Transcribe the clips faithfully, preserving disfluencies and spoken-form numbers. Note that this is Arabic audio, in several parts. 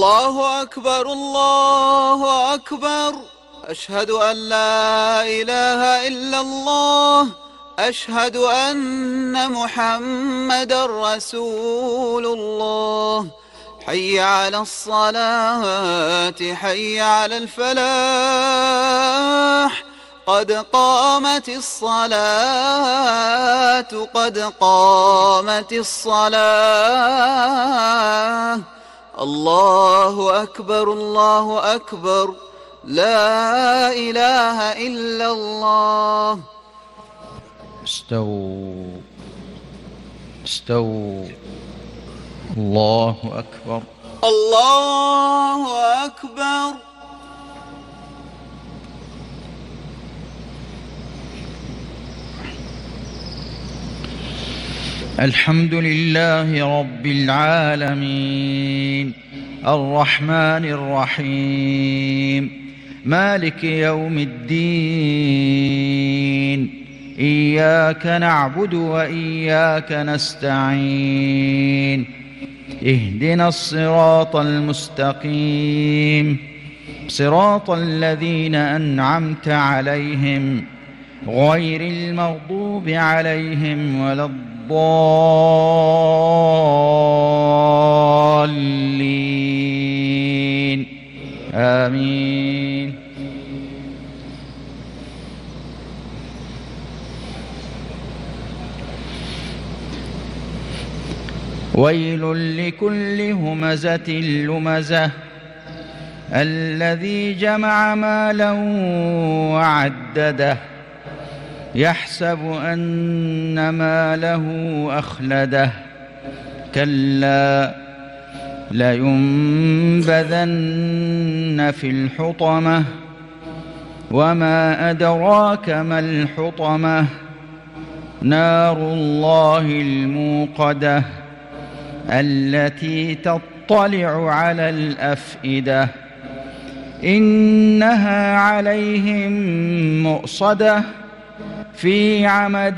الله أكبر الله أكبر. أشهد أن لا إله إلا الله. أشهد أن محمدا رسول الله. حي على الصلاة حي على الفلاح. قد قامت الصلاة قد قامت الصلاة. الله أكبر الله أكبر. لا إله إلا الله. استووا استووا. الله أكبر الله أكبر. الحمد لله رب العالمين الرحمن الرحيم مالك يوم الدين. إياك نعبد وإياك نستعين. اهدنا الصراط المستقيم صراط الذين أنعمت عليهم غير المغضوب عليهم ولا الضالين. آمين. ويل لكل همزة لمزة الذي جمع مالا وعدده يحسب أن ماله أخلده. كلا لينبذن في الحطمة وما أدراك ما الحطمة. نار الله الموقدة التي تطلع على الأفئدة. إنها عليهم مؤصدة في عمد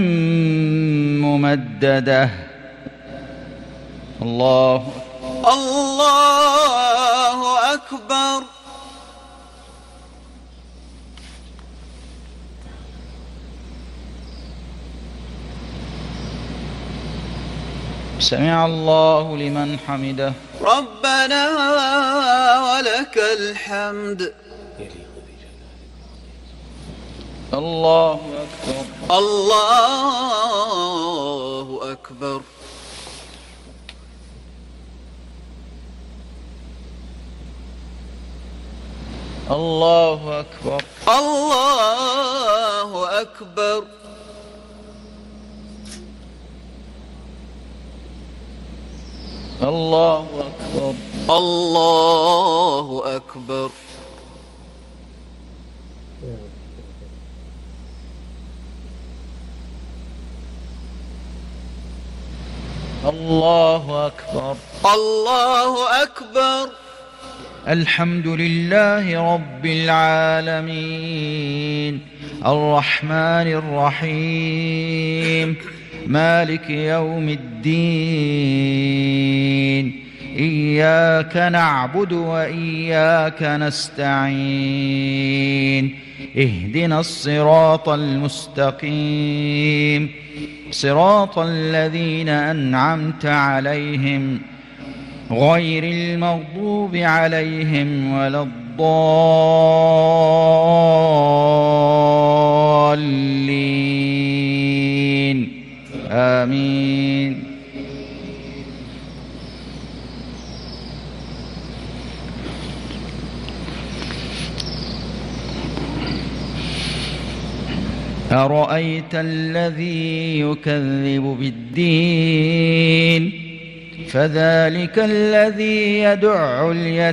ممددة. الله الله أكبر. سمع الله لمن حمده. ربنا ولك الحمد. الله أكبر الله أكبر. الله أكبر الله أكبر. الله أكبر الله أكبر. الله أكبر الله أكبر. الحمد لله رب العالمين الرحمن الرحيم مالك يوم الدين. إياك نعبد وإياك نستعين. اهدنا الصراط المستقيم صراط الذين أنعمت عليهم غير المغضوب عليهم ولا الضالين. آمين. أرأيت الذي يكذب بالدين فذلك الذي يدع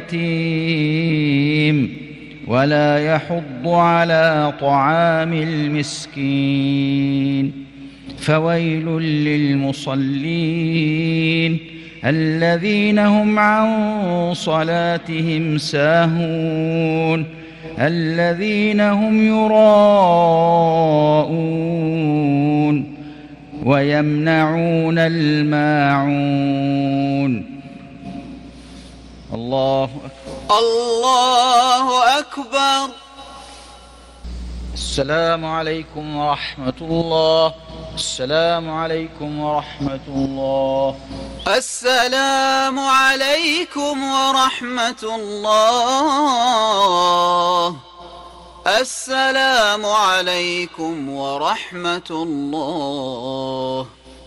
اليتيم ولا يحض على طعام المسكين. فويل للمصلين الذين هم عن صلاتهم ساهون الذين هم يراءون ويمنعون الماعون. الله أكبر. الله أكبر. السلام عليكم ورحمة الله. السلام عليكم ورحمة الله. السلام عليكم ورحمة الله. السلام عليكم ورحمة الله.